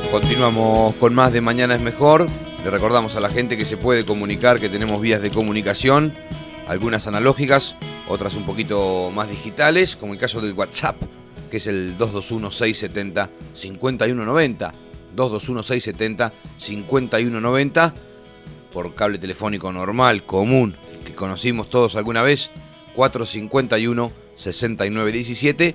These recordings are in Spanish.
Continuamos con más de Mañana es Mejor. Le recordamos a la gente que se puede comunicar, que tenemos vías de comunicación, algunas analógicas, otras un poquito más digitales, como el caso del WhatsApp, que es el 221-670-5190, 221-670-5190, por cable telefónico normal, común, que conocimos todos alguna vez, 451-6917,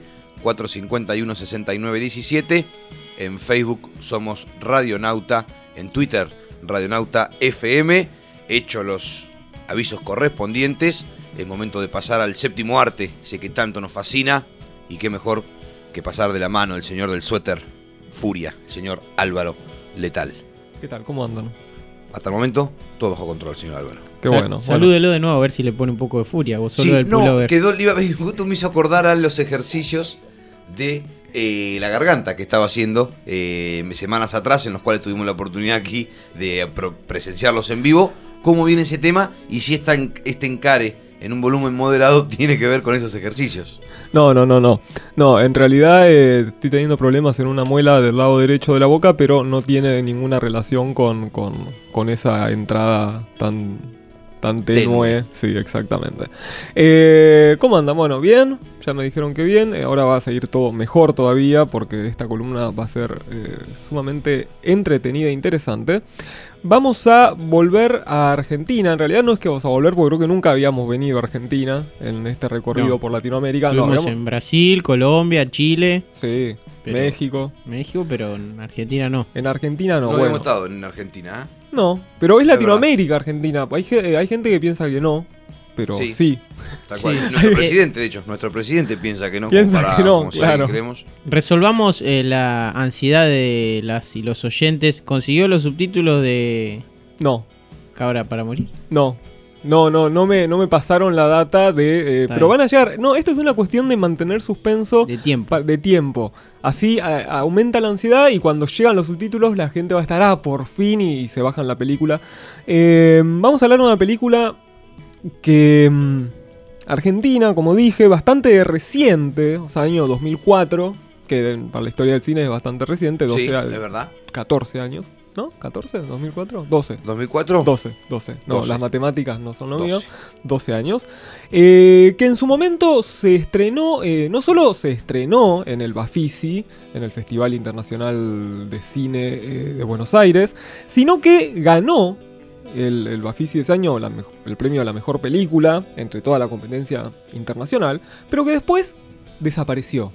451-6917, en Facebook somos Radionauta, en Twitter Radionauta FM. Hecho los avisos correspondientes, es momento de pasar al séptimo arte, ese que tanto nos fascina, y qué mejor que pasar de la mano del señor del suéter Furia, el señor Álvaro Letal. ¿Qué tal? ¿Cómo andan? Hasta el momento, todo bajo control, señor Álvaro. Qué bueno. Salúdelo de nuevo a ver si le pone un poco de furia. Vos solo Sí, del no, pullover. justo me hizo acordar a los ejercicios de la garganta que estaba haciendo semanas atrás, en los cuales tuvimos la oportunidad aquí de presenciarlos en vivo. ¿Cómo viene ese tema? Y si este encare en un volumen moderado tiene que ver con esos ejercicios. No, en realidad estoy teniendo problemas en una muela del lado derecho de la boca, pero no tiene ninguna relación con esa entrada tan tenue. Sí, exactamente. ¿Cómo andan? Bueno, bien, ya me dijeron que bien. Ahora va a seguir todo mejor todavía, porque esta columna va a ser sumamente entretenida e interesante. Vamos a volver a Argentina. En realidad no es que vamos a volver, porque creo que nunca habíamos venido a Argentina en este recorrido por Latinoamérica. Estuvimos en Brasil, Colombia, Chile. Sí, México, pero en Argentina no. En Argentina no. No habíamos estado en Argentina, ¿eh? No, pero es Latinoamérica, Argentina. Hay gente que piensa que no, pero sí. Tal cual. Sí. Nuestro presidente, de hecho, piensa que no. Piensa que no, claro. Resolvamos la ansiedad de las y los oyentes. ¿Consiguió los subtítulos de No. Cabra para morir? No me pasaron la data de... pero van a llegar... No, esto es una cuestión de mantener suspenso... De tiempo. De tiempo. Así aumenta la ansiedad y cuando llegan los subtítulos la gente va a estar, por fin, y se bajan la película. Vamos a hablar de una película que... Argentina, como dije, bastante reciente, o sea, año 2004, que para la historia del cine es bastante reciente. 12, sí, de verdad. 14 años. ¿No? ¿14? ¿2004? 12. ¿2004? 12. No, 12. Las matemáticas no son lo 12. mío. 12 años. Que en su momento se estrenó, no solo se estrenó en el Bafisi, en el Festival Internacional de Cine de Buenos Aires, sino que ganó el Bafisi de ese año el premio a la mejor película entre toda la competencia internacional, pero que después desapareció.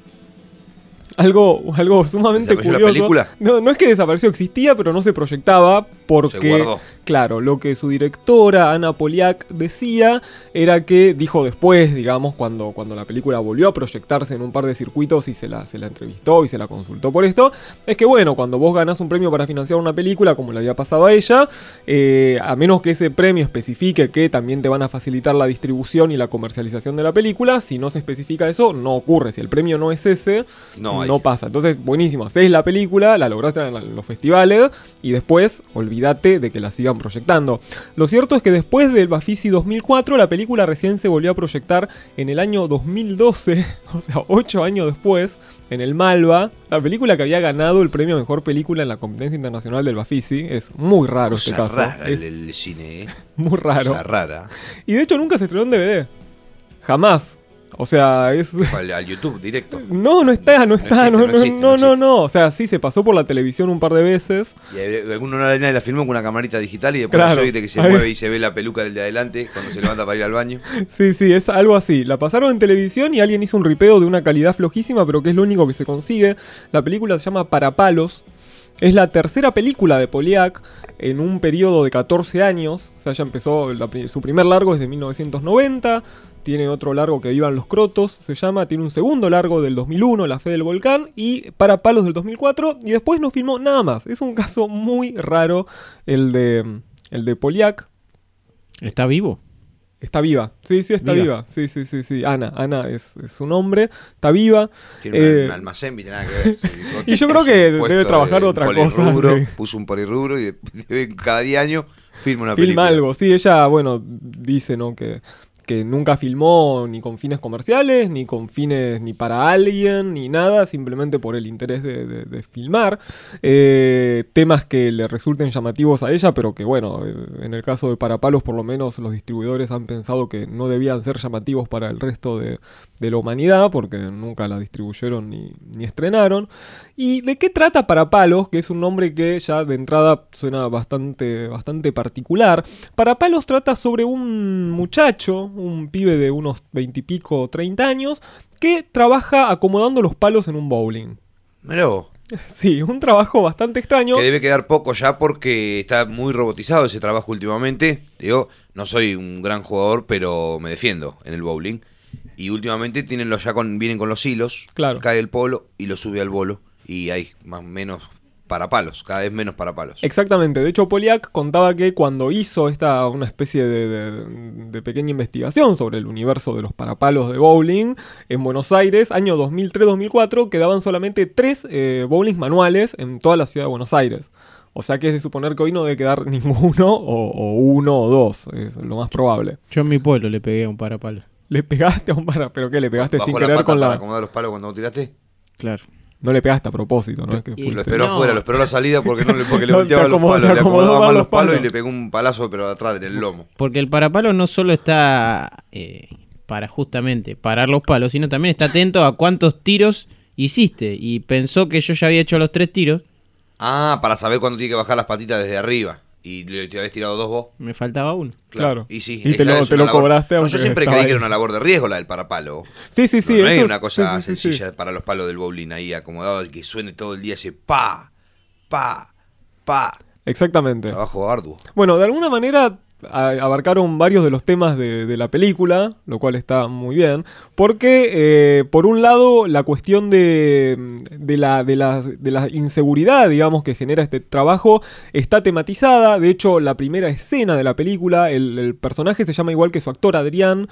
Algo sumamente curioso. ¿La película? No es que desapareció, existía, pero no se proyectaba porque, se guardó. Claro, lo que su directora, Ana Poliak, decía era que dijo después, digamos, cuando la película volvió a proyectarse en un par de circuitos y se la entrevistó y se la consultó por esto, es que bueno, cuando vos ganás un premio para financiar una película, como le había pasado a ella, a menos que ese premio especifique que también te van a facilitar la distribución y la comercialización de la película, si no se especifica eso, no ocurre. Si el premio no es ese, no pasa. Entonces, buenísimo, haces la película, la lograste en los festivales y después olvídate de que la sigan proyectando. Lo cierto es que después del Bafisi 2004, la película recién se volvió a proyectar en el año 2012, o sea, 8 años después, en el Malva, la película que había ganado el premio a mejor película en la competencia internacional del Bafisi. Es muy raro este caso. Rara el cine, muy raro. Cosa rara. Y de hecho nunca se estrenó en DVD. Jamás. O sea, es... Al YouTube directo. No está. O sea, sí, se pasó por la televisión un par de veces. Y alguno la filmó con una camarita digital y después claro, que se mueve y se ve la peluca del de adelante cuando se levanta para ir al baño. Sí, es algo así. La pasaron en televisión y alguien hizo un ripeo de una calidad flojísima, pero que es lo único que se consigue. La película se llama Para Palos. Es la tercera película de Poliak en un periodo de 14 años. O sea, ya empezó, su primer largo es de 1990. Tiene otro largo que Vivan los Crotos, se llama. Tiene un segundo largo del 2001, La Fe del Volcán. Y Para Palos del 2004. Y después no filmó nada más. Es un caso muy raro el de Poliak. ¿Está vivo? Está viva. Sí, está viva. Sí. Ana es su nombre. Está viva. Tiene un almacén, viste, nada que ver. Y yo creo que debe trabajar de otra cosa. Puso un polirrubro y cada 10 años filma una película. Filma algo. Sí, ella, bueno, dice, ¿no? Que que nunca filmó ni con fines comerciales, ni con fines ni para alguien, ni nada, simplemente por el interés de filmar. Temas que le resulten llamativos a ella, pero que bueno, en el caso de Parapalos por lo menos los distribuidores han pensado que no debían ser llamativos para el resto de la humanidad, porque nunca la distribuyeron ni estrenaron. ¿Y de qué trata Parapalos? Que es un nombre que ya de entrada suena bastante particular. Parapalos trata sobre un muchacho, un pibe de unos 20 y pico, 30 años, que trabaja acomodando los palos en un bowling. Mirá vos. Sí, un trabajo bastante extraño. Que debe quedar poco ya porque está muy robotizado ese trabajo últimamente. Digo, no soy un gran jugador, pero me defiendo en el bowling. Y últimamente vienen con los hilos, claro. Cae el polo y lo sube al bolo. Y hay más o menos parapalos, cada vez menos parapalos. Exactamente, de hecho Poliak contaba que cuando hizo una especie de pequeña investigación sobre el universo de los parapalos de bowling en Buenos Aires, año 2003-2004, quedaban solamente 3 bowlings manuales en toda la ciudad de Buenos Aires. O sea que es de suponer que hoy no debe quedar ninguno, o 1 o 2, es lo más probable. Yo en mi pueblo le pegué a un parapalo. ¿Le pegaste a un parapalo? ¿Pero qué? ¿Le pegaste sin querer pata con para acomodar los palos cuando lo tiraste? Claro. No le pegaste a propósito, ¿no? Es que Lo esperó afuera, lo esperó a la salida porque le No, volteaba te los palos, le acomodó acomodaba mal mal los los palos palos. y le pegó un palazo pero de atrás en el lomo. Porque el parapalo no solo está para justamente parar los palos, sino también está atento a cuántos tiros hiciste. Y pensó que yo ya había hecho los 3 tiros. Ah, para saber cuándo tiene que bajar las patitas desde arriba. Y te habías tirado 2 vos. Me faltaba uno. Claro. Y sí, Y te lo labor. cobraste. No, aunque yo siempre estaba creí que ahí. era una labor de riesgo la del parapalo. Sí, No eso es es una cosa sí. sencilla para los palos del bowling ahí acomodado, que suene todo el día ese pa, pa, pa. Exactamente. Trabajo arduo. Bueno, de alguna manera abarcaron varios de los temas de la película, lo cual está muy bien, porque por un lado la cuestión de la inseguridad, digamos, que genera este trabajo está tematizada. De hecho, la primera escena de la película, el personaje se llama igual que su actor Adrián,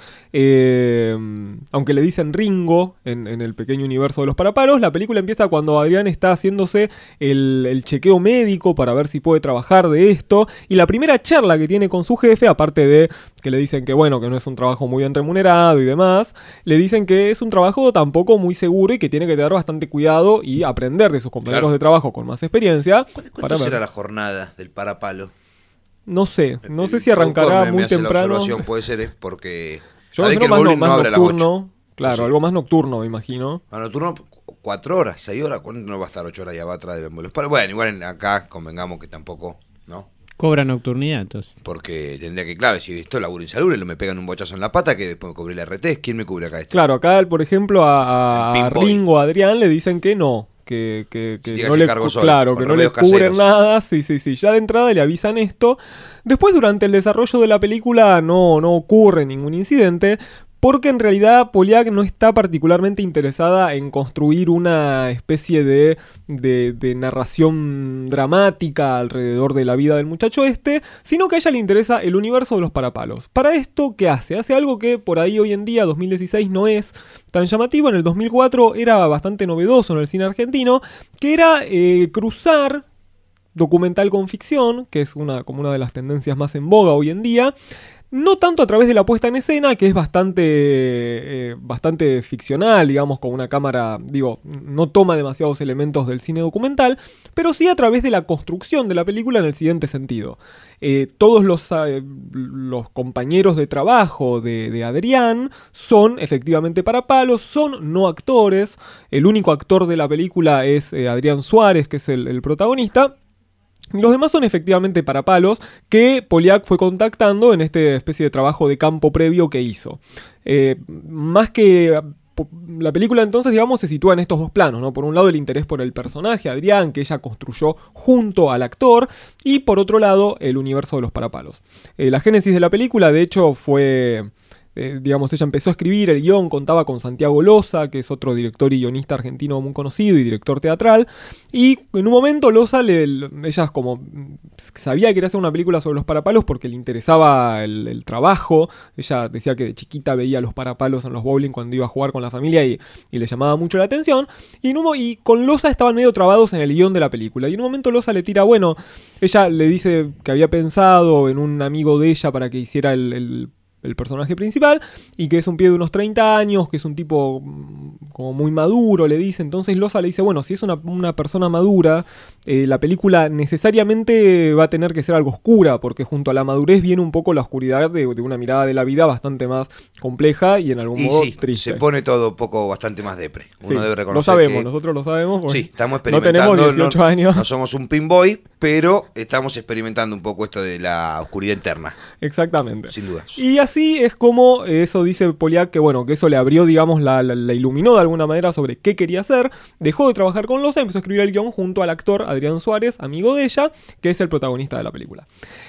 aunque le dicen Ringo en el pequeño universo de los parapalos. La película empieza cuando Adrián está haciéndose el chequeo médico para ver si puede trabajar de esto, y la primera charla que tiene con su jefe, aparte de que le dicen que bueno, que no es un trabajo muy bien remunerado y demás, le dicen que es un trabajo tampoco muy seguro y que tiene que tener bastante cuidado y aprender de sus compañeros de trabajo con más experiencia. ¿Cuánto será la jornada del parapalo? No sé si arrancará muy temprano. Puede ser, porque yo sabés creo que el bowling no más abre a las nocturno, 8. claro, No sé. algo más nocturno, me imagino. A nocturno 4 horas, 6 horas, ¿cuándo no va a estar 8 horas allá atrás de los palos? Bueno, igual acá convengamos que tampoco, ¿no? Cobra nocturnidad, entonces. Porque tendría que, claro, si esto es laburo insalubre, me pegan un bochazo en la pata que después me cobré la RT. ¿Quién me cubre acá esto? Claro, acá, por ejemplo, a El Pink Boy. Ringo, a Adrián, le dicen que no. Que diga, no se le, cargo solo, claro, con que no le remedios cubren caseros. nada. Sí. Ya de entrada le avisan esto. Después, durante el desarrollo de la película, no ocurre ningún incidente. Porque en realidad Poliak no está particularmente interesada en construir una especie de narración dramática alrededor de la vida del muchacho sino que a ella le interesa el universo de los parapalos. Para esto, ¿qué hace? Hace algo que por ahí hoy en día, 2016, no es tan llamativo. En el 2004 era bastante novedoso en el cine argentino, que era cruzar documental con ficción, que es como una de las tendencias más en boga hoy en día. No tanto a través de la puesta en escena, que es bastante ficcional, digamos, con una cámara, no toma demasiados elementos del cine documental, pero sí a través de la construcción de la película en el siguiente sentido. Todos los compañeros de trabajo de Adrián son efectivamente parapalos, son no actores. El único actor de la película es Adrián Suárez, que es el protagonista. Los demás son efectivamente parapalos que Poliak fue contactando en esta especie de trabajo de campo previo que hizo. Más que la película entonces, digamos, se sitúa en estos dos planos, ¿no? Por un lado el interés por el personaje, Adrián, que ella construyó junto al actor, y por otro lado el universo de los parapalos. La génesis de la película, de hecho, fue... ella empezó a escribir el guión, contaba con Santiago Loza, que es otro director y guionista argentino muy conocido y director teatral, y en un momento Loza, ella como sabía que quería hacer una película sobre los parapalos porque le interesaba el trabajo. Ella decía que de chiquita veía los parapalos en los bowling cuando iba a jugar con la familia y le llamaba mucho la atención, y con Loza estaban medio trabados en el guión de la película, y en un momento Loza le tira, ella le dice que había pensado en un amigo de ella para que hiciera el el personaje principal, y que es un pibe de unos 30 años, que es un tipo como muy maduro, le dice. Entonces Loza le dice, bueno, si es una persona madura, la película necesariamente va a tener que ser algo oscura, porque junto a la madurez viene un poco la oscuridad de una mirada de la vida bastante más compleja y en algún modo triste. Se pone todo un poco bastante más depre. Uno debe reconocer lo sabemos, que... nosotros lo sabemos. Sí, estamos No experimentando. tenemos 18 años. No somos un pinboy, pero estamos experimentando un poco esto de la oscuridad interna. Exactamente. Sin duda. Y así es como eso dice Poliak, que bueno, que eso le abrió, digamos, la iluminó de alguna manera sobre qué quería hacer. Dejó de trabajar con Loza y empezó a escribir el guión junto al actor Adrián Suárez, amigo de ella, que es el protagonista de la película.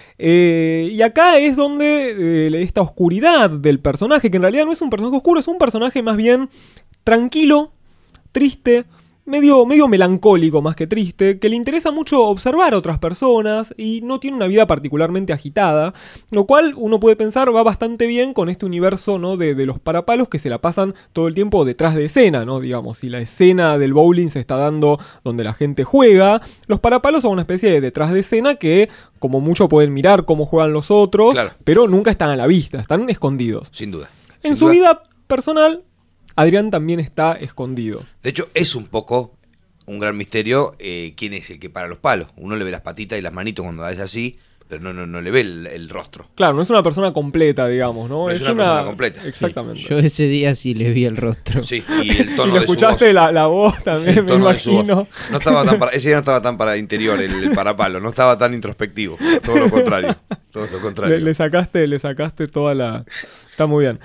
Y acá es donde esta oscuridad del personaje, que en realidad no es un personaje oscuro, es un personaje más bien tranquilo, triste, medio melancólico más que triste, que le interesa mucho observar a otras personas y no tiene una vida particularmente agitada, lo cual uno puede pensar va bastante bien con este universo, ¿no? de los parapalos que se la pasan todo el tiempo detrás de escena, ¿no? Digamos, si la escena del bowling se está dando donde la gente juega, los parapalos son una especie de detrás de escena que como mucho pueden mirar cómo juegan los otros, claro, pero nunca están a la vista, están escondidos. Sin duda. En su vida personal, Adrián también está escondido. De hecho, es un poco un gran misterio quién es el que para los palos. Uno le ve las patitas y las manitos cuando hace así, pero no le ve el rostro. Claro, no es una persona completa, digamos, ¿no? No es una persona completa. Exactamente. Sí, yo ese día sí le vi el rostro. Sí, y el tono y le escuchaste de su voz. la voz también, Sí, me imagino. No estaba tan para, ese día no estaba tan para interior el parapalo, no estaba tan introspectivo. Todo lo contrario. Todo lo contrario. Le sacaste toda la... Está muy bien.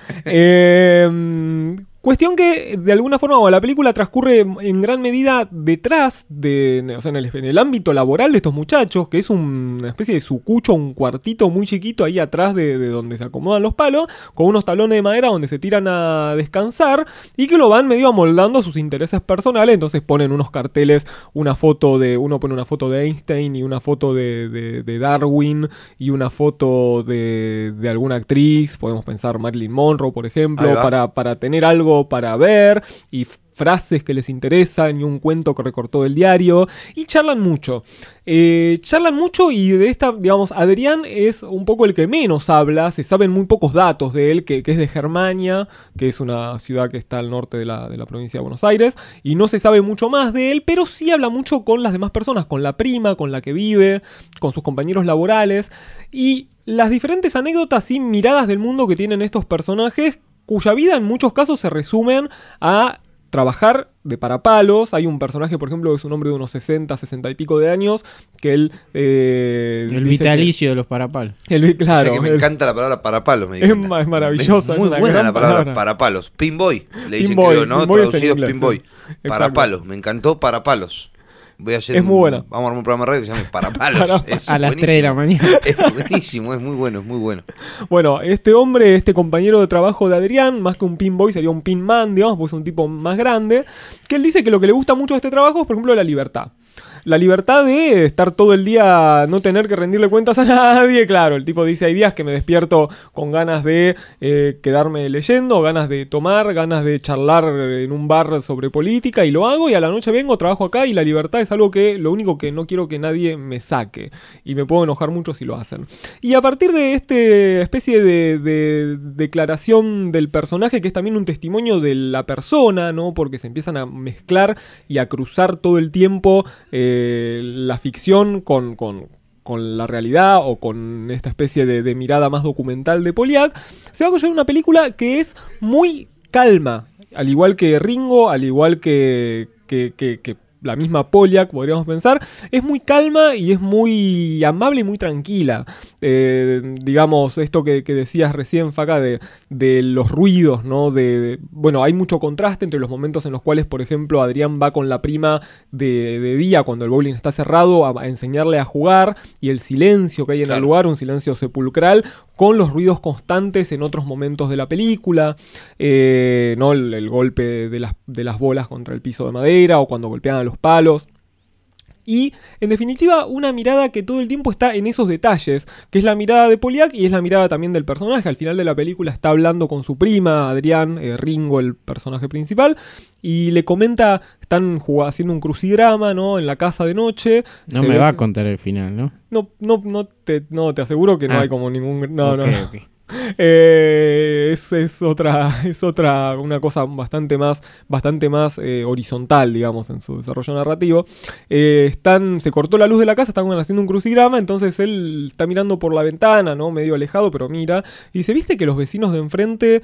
Cuestión que, de alguna forma, la película transcurre en gran medida detrás o sea, en el ámbito laboral de estos muchachos, que es una especie de sucucho, un cuartito muy chiquito ahí atrás de donde se acomodan los palos, con unos talones de madera donde se tiran a descansar, y que lo van medio amoldando a sus intereses personales. Entonces ponen unos carteles, uno pone una foto de Einstein y una foto de Darwin y una foto de alguna actriz, podemos pensar Marilyn Monroe, por ejemplo, para tener algo para ver y frases que les interesan y un cuento que recortó del diario, y charlan mucho y de esta, digamos, Adrián es un poco el que menos habla, se saben muy pocos datos de él, que es de Germania, que es una ciudad que está al norte de la provincia de Buenos Aires, y no se sabe mucho más de él, pero sí habla mucho con las demás personas, con la prima, con la que vive, con sus compañeros laborales, y las diferentes anécdotas y miradas del mundo que tienen estos personajes, cuya vida en muchos casos se resumen a trabajar de parapalos. Hay un personaje, por ejemplo, que es un hombre de unos 60 y pico de años, que él... el vitalicio de los parapalos. Claro. O sea que me encanta la palabra parapalos. Es maravillosa. Es muy buena la palabra parapalos. Pinboy, le dicen, creo, ¿no? Traducido Pinboy. Sí. Parapalos, me encantó parapalos. Voy a hacer es muy buena. Vamos a armar un programa de radio que se llama Parapalos. A las 3 de la mañana. Es buenísimo, es muy bueno, es muy bueno. Bueno, este compañero de trabajo de Adrián, más que un pinboy, sería un pinman, digamos, pues un tipo más grande, que él dice que lo que le gusta mucho de este trabajo es, por ejemplo, la libertad. La libertad de estar todo el día, no tener que rendirle cuentas a nadie. Claro, el tipo dice, hay días que me despierto con ganas de quedarme leyendo, ganas de tomar, ganas de charlar en un bar sobre política, y lo hago, y a la noche vengo, trabajo acá, y la libertad es algo que lo único que no quiero que nadie me saque, y me puedo enojar mucho si lo hacen. Y a partir de esta especie de declaración del personaje, que es también un testimonio de la persona, ¿no? Porque se empiezan a mezclar y a cruzar todo el tiempo la ficción con la realidad, o con esta especie de mirada más documental de Poliak, se va a construir una película que es muy calma, al igual que Ringo, al igual que la misma Poliak, podríamos pensar. Es muy calma y es muy amable y muy tranquila. Digamos, esto que decías recién, Faca, de los ruidos, ¿no? Bueno, hay mucho contraste entre los momentos en los cuales, por ejemplo, Adrián va con la prima de día, cuando el bowling está cerrado, a enseñarle a jugar, y el silencio que hay en el lugar, un silencio sepulcral, con los ruidos constantes en otros momentos de la película, ¿no? El golpe de las bolas contra el piso de madera, o cuando golpean a los palos. Y, en definitiva, una mirada que todo el tiempo está en esos detalles, que es la mirada de Poliak y es la mirada también del personaje. Al final de la película está hablando con su prima, Adrián, Ringo, el personaje principal, y le comenta, están haciendo un crucigrama, ¿no? En la casa de noche. No me va a contar el final, ¿no? No te aseguro que no hay como ningún... No. Es otra, una cosa bastante más horizontal, digamos, en su desarrollo narrativo. Se cortó la luz de la casa, están haciendo un crucigrama, entonces él está mirando por la ventana, ¿no? Medio alejado, pero mira. Y dice, ¿viste que los vecinos de enfrente,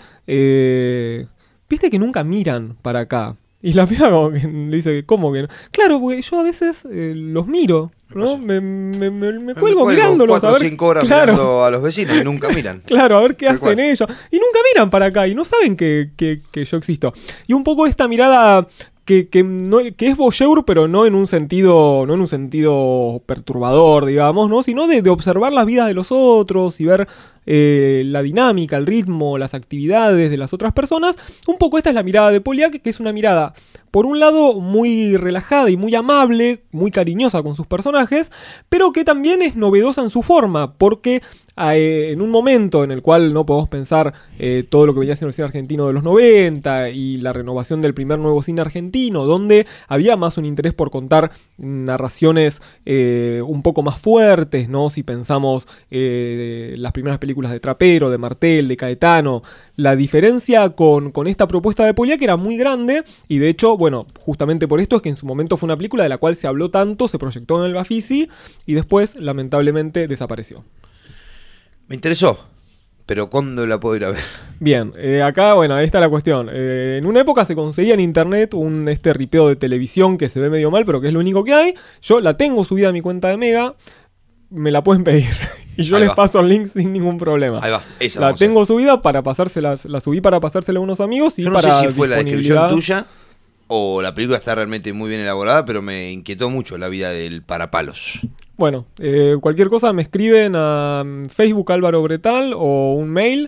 viste que nunca miran para acá? Y la piba como que le dice, ¿cómo que no? Claro, porque yo a veces los miro, ¿no? Me cuelgo mirándolos. 4 o 5 horas mirando a los vecinos y nunca miran. Claro, a ver qué hacen ellos. Y nunca miran para acá y no saben que yo existo. Y un poco esta mirada que es voyeur, pero no en un sentido perturbador, digamos, ¿no? Sino de observar las vidas de los otros y ver la dinámica, el ritmo, las actividades de las otras personas. Un poco esta es la mirada de Poliak, que es una mirada, por un lado, muy relajada y muy amable, muy cariñosa con sus personajes, pero que también es novedosa en su forma, porque en un momento en el cual no podemos pensar todo lo que venía siendo el cine argentino de los 90 y la renovación del primer nuevo cine argentino, donde había más un interés por contar narraciones un poco más fuertes, ¿no? Si pensamos las primeras películas de Trapero, de Martel, de Caetano, la diferencia con esta propuesta de Poliak era muy grande, y de hecho, bueno, justamente por esto es que en su momento fue una película de la cual se habló tanto, se proyectó en el Bafisi y después lamentablemente desapareció. Me interesó, pero ¿cuándo la puedo ir a ver? Bien, acá, bueno, ahí está la cuestión. En una época se conseguía en internet este ripeo de televisión que se ve medio mal, pero que es lo único que hay. Yo la tengo subida a mi cuenta de Mega, me la pueden pedir y yo les paso el link sin ningún problema. Ahí va, esa la tengo subida para pasárselas, la subí para pasársela a unos amigos y yo no para sé si fue la descripción tuya o la película está realmente muy bien elaborada, pero me inquietó mucho la vida del parapalos. Bueno, cualquier cosa me escriben a Facebook Álvaro Bretal o un mail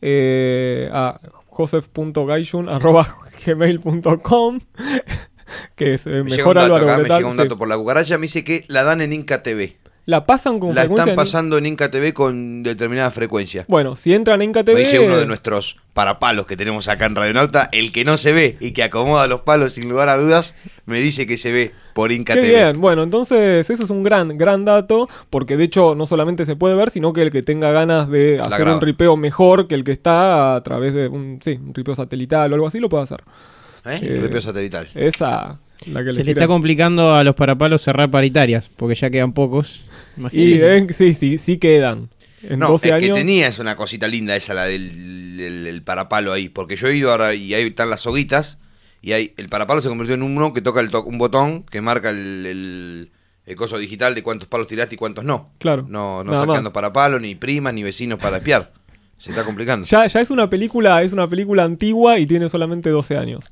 a josef.gaijun@gmail.com que es mejor Álvaro Bretal. Me llega un dato por la cucaracha, me dice que la dan en Inca TV. La pasan con frecuencia. La están pasando en Inca TV con determinada frecuencia. Bueno, si entran en Inca TV... Me dice uno de nuestros parapalos que tenemos acá en Radionauta, el que no se ve y que acomoda los palos sin lugar a dudas, me dice que se ve por Inca TV. Bien, bueno, entonces eso es un gran dato, porque de hecho no solamente se puede ver, sino que el que tenga ganas de hacer un ripeo mejor que el que está a través de un ripeo satelital o algo así, lo puede hacer. Ripeo satelital. Esa... Se le está complicando a los parapalos cerrar paritarias, porque ya quedan pocos. Y sí quedan. En 12 años... que tenía es una cosita linda esa, la del parapalo ahí, porque yo he ido ahora y ahí están las soguitas, y ahí el parapalo se convirtió en uno que toca un botón que marca el coso digital de cuántos palos tiraste y cuántos no. Claro. No está quedando parapalo, ni primas, ni vecinos para espiar. Se está complicando. Ya es una película antigua y tiene solamente 12 años.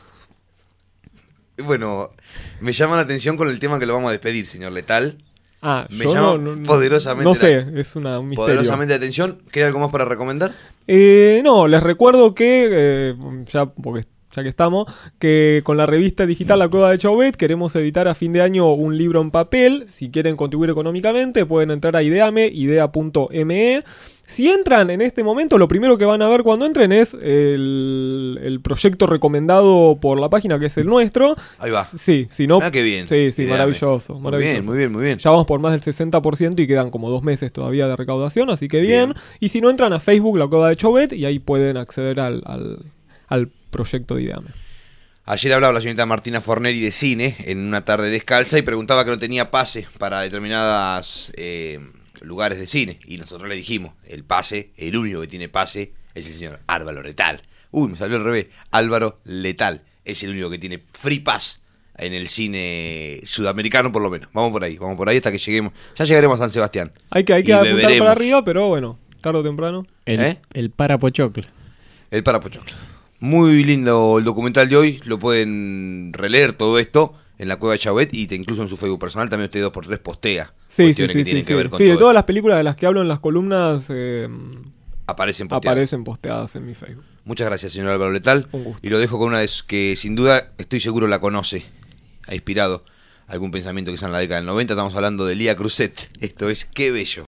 Bueno, me llama la atención con el tema que lo vamos a despedir, señor Letal. Me yo llama poderosamente. No sé, es un misterio. Poderosamente la atención. ¿Queda algo más para recomendar? No, les recuerdo que, ya que estamos, que con la revista digital La Cueva de Chauvet queremos editar a fin de año un libro en papel. Si quieren contribuir económicamente, pueden entrar a idea.me. Si entran en este momento, lo primero que van a ver cuando entren es el proyecto recomendado por la página, que es el nuestro. Ahí va. Sí, si no... qué bien. Sí, maravilloso. Muy bien. Ya vamos por más del 60% y quedan como 2 meses todavía de recaudación, así que bien. Y si no, entran a Facebook La Cueva de Chauvet y ahí pueden acceder al proyecto de IDEAME. Ayer hablaba la señorita Martina Forneri de cine en una tarde descalza y preguntaba que no tenía pase para determinadas... lugares de cine, y nosotros le dijimos, el único que tiene pase es el señor Álvaro Letal. Me salió al revés. Álvaro Letal es el único que tiene free pass en el cine sudamericano, por lo menos. Vamos por ahí hasta que lleguemos. Ya llegaremos a San Sebastián. Hay que apuntar para arriba, pero bueno, tarde o temprano. El Parapochoclo. El Parapochoclo. Muy lindo el documental de hoy, lo pueden releer todo esto en la Cueva de Chauvet y incluso en su Facebook personal también usted 2x3 postea. Sí, de todas las películas de las que hablo en las columnas aparecen posteadas en mi Facebook. Muchas gracias, señor Álvaro Letal. Un gusto. Y lo dejo con una que sin duda estoy seguro la conoce. Ha inspirado algún pensamiento que sea en la década del 90. Estamos hablando de Lía Cruzet. Esto es Qué Bello.